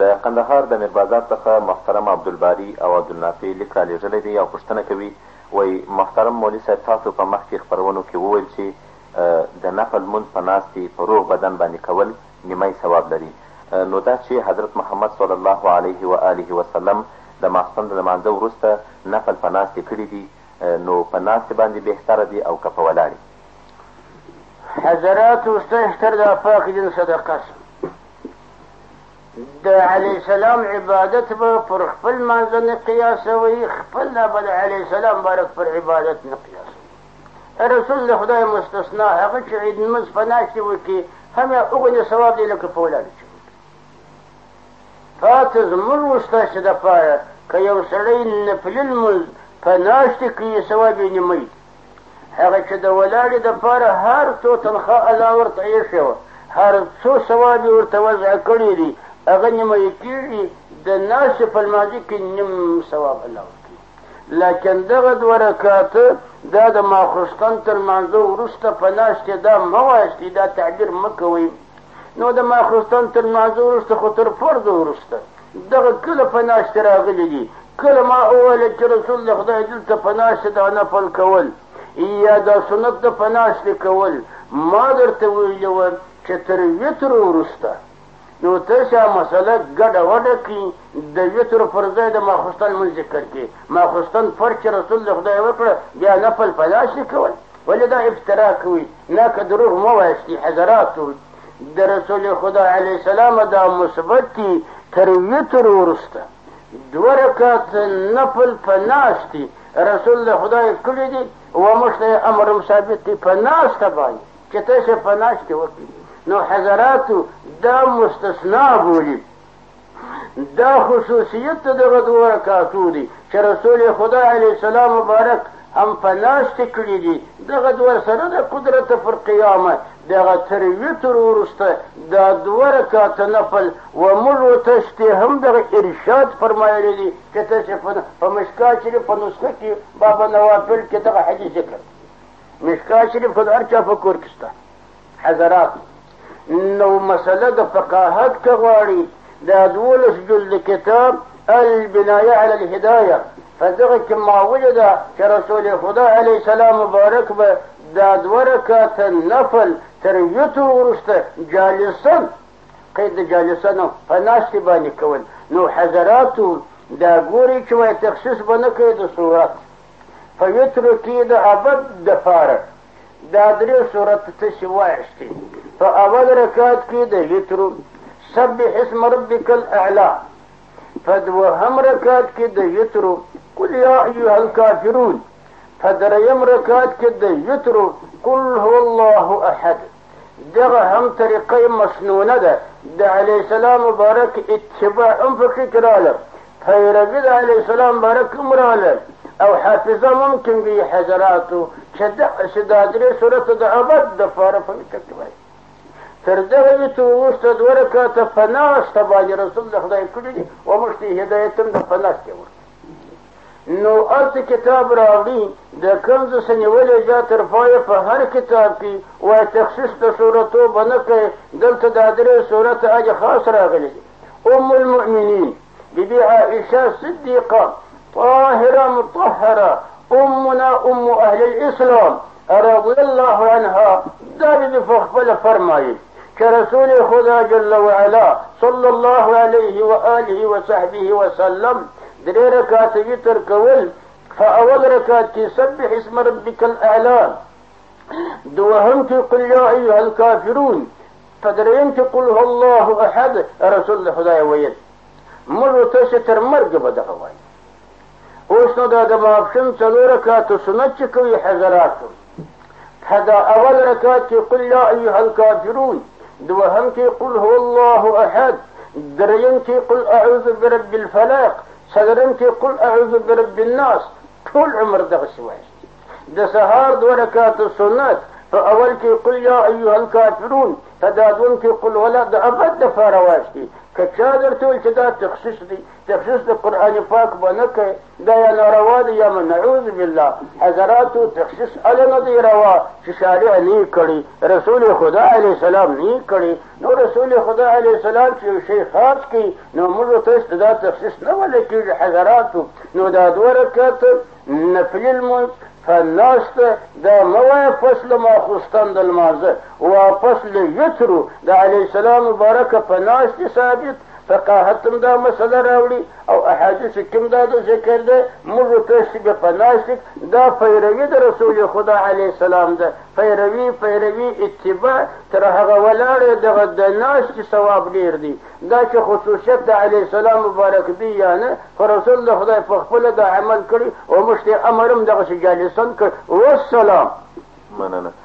د قندهار د میربازار څخه محترم عبدالباري او عبدالنافع لیک رالیږلی دی او پوښتنه کوي، وایي محترم مولوي صاحب تاسو په مخکې خپرونو کې وویل چې د نفل لمونځ په ناستې په روغ بدن باندې کول نیمی ثواب لري. نو دا چې حضرت محمد صلی الله علیه و آله وسلم د ماخستن د لمانځه وروسته نفل په ناستې کړي دي، نو په ناستې باندې بهتره دي او که په ولاړې؟ حضرات استهتر دا پاک دین صدقه د علیه السلام عبادت به پر خپل منځ نه قیاسوي، خپل به د علیه السلام بارک پر عبادت نه قیاسوي. رسول د خدای مستثنا هغه چې عید لمونځ په ناستې وکړي هم هغومره ثواب دی لکه په ولاړې چې پاته زموږ ستاسې دپاره که یو سړی نفلي لمونځ په ناستې کوي ثواب یې نیمی، هغه چې د ولاړې دپاره هر څو تنخواه الله ورته ایښې وه، هر څو ثواب یې ورته وضع کړي دي هغه نیمه کېږي، د ناستې په لمانځه کې نیم ثواب الله ورکوي. لکن دغه دوه رکاته دا د ماخوستن تر لمانځه وروسته په ناستې دا مه وایستئ، دا تعبیر مه کوئ. نو د ماخوستن تر لمانځه وروسته خو تر فرض وروسته دغه کله په ناستې راغلي دي، کله ما وویله چې رسول د خدای دلته په ناستې دا نفل کول یا دا سنت د په ناستې کول، ما درته ویلي وه چې تر وتر وروسته نو تاسې مسله ګډه وډه کړي، د وتر پر ځای د ماخوستن لمونځ ذکر کړي. ماخوستن فرض چې رسول د خدای وکړه بیا نفل په ناستې کول، ولې دا افترا کوي؟ نه که دروغ مه وایستي حضراتو، د رسول خدا علیه السلام دا مثبت دي تر وتر وروسته دوه رکعت نفل په ناستې رسول د خدای کړي دي و موږ ته امر ثابت دی په ناسته باندې چې تاسې په ناستې وکړي. نو حضراتو دا مستثنا بولي، دا خصوصیت دغه دوه رکعتو دي چې رسول خدا علیه السلام مبارک هم په ناستې کړي دي. دغه دوه سره د قدرت پر قیامه دغه تر وتر وروسته دا دوه رکعته نفل و موږ ورته هم دغه ارشاد فرمایلی دي چې تاسې په مشکات شریف په نسخه کې باب نوافل کې دغه حدیث ذکر مشکات شریف خو د هر چا په کور کې شته حضرات. نو مسله د فقاهت که غواړي دا 12 جلد کتاب البنایه علی الهدایه په دغه کې ما ولیده چې رسول خدا علیه السلام مبارک به دا دوه رکعته نفل تر وتر وروسته جالسا، قید د جالسا نو په ناستې باندې کول. نو حضراتو دا ګوري چې وایي تخصیص به نه کوي د صورت په وترو کې د ابد دپاره دا 3 صورت تاسې وایستې. په اول رکعت کې د وترو سبح اسم ربک الاعلی، په دوهم رکعت کې د وترو قل یا ایها الکافرون، په دریم رکعت کې د وترو قل هو الله احد. دغه هم طریقه مسنونه ده، د علیه السلام مبارک اتباع هم پکې راغله، پیروي د علیه السلام مبارک هم راغله او حافظه ممکن وي حضراتو چې دغسې دا 3 صورت د ابد دپاره په وتر کې وایي. تر دغه وتر وروسته 2 رکعته په ناسته باندې رسول د خدای کړي دي و موږ ته هدایت هم د په ناستې ورکړي. نو هلته کتاب راوړي د کنز څه نیولې جا تر پایه په هر کتاب کې وایي تخصیص د صورتو به نه کوي، دلته دا 3 صورت اجه خاص راغلي دي. ام المؤمنین بیبي عائشه صدیقه طاهره مطهره امنا ام اهل الاسلام رضی الله عنها دا بیبي په خپله فرمایي چې رسول خدا جل وعلا صلی الله علیه و آله و صحبه وسلم 3 رکعات وتر کول، په اول رکعت کې سبح اسم ربک الاعلی، دوهم کې قل یا ایها الکافرون، په دریم کې قل هو الله احد رسول خدای ویل. موږ تاسې تر مرګه به دغه وایي. اوس نو دا د ماپښین 4 رکعاتو سنت چې کوي حضراتو، په دا اول رکعت کې قل یا ایها الکافرون، دوهم کې قل هو الله احد، دریم کې قل اعوذ برب الفلق، څلورم کې قل اعوذ برب الناس. ټول عمر دغسې وایي. د سهار 2 رکعاتو سنت په اول کې قل یا ایها الکافرون، تدادون کې قل ولا د ابد دپاره واستي که چا درته ویل چې دا تخصیص دی تخصیص د قرآن پاک به نه کوي دا یا ناروا دی یا نعوذ بالله حضراتو تخصیص اله نه دی روا چې شارع نه کړي رسول خدا علیه السلام نه کړي نو رسول خدا علیه السلام چې یو شی خاص کړي نو موږ ته دا تخصیص نه ولی کېږي حضراتو نو دا دوه رکعت نفل لمونځ فالناست دا موای فصل ما خستان دل مازه و فصل یترو دا علیه السلام مبارک فناست ثابت فقاهتم دا مسئله راوړي او احادیث کوم دا ذکر ده موږ ته به فناست دا پیروي د رسول خدا علیه السلام ده پیروي اتباع تر هغه ولاړې دغه د ناست ثواب ډیر دی دا چې خصوصیت د علیه السلام مبارک دی یا نه خو رسول الله خدای په خپله دا عمل کړي او موږ ته امر هم دغسې جالسان کړ والسلام مننه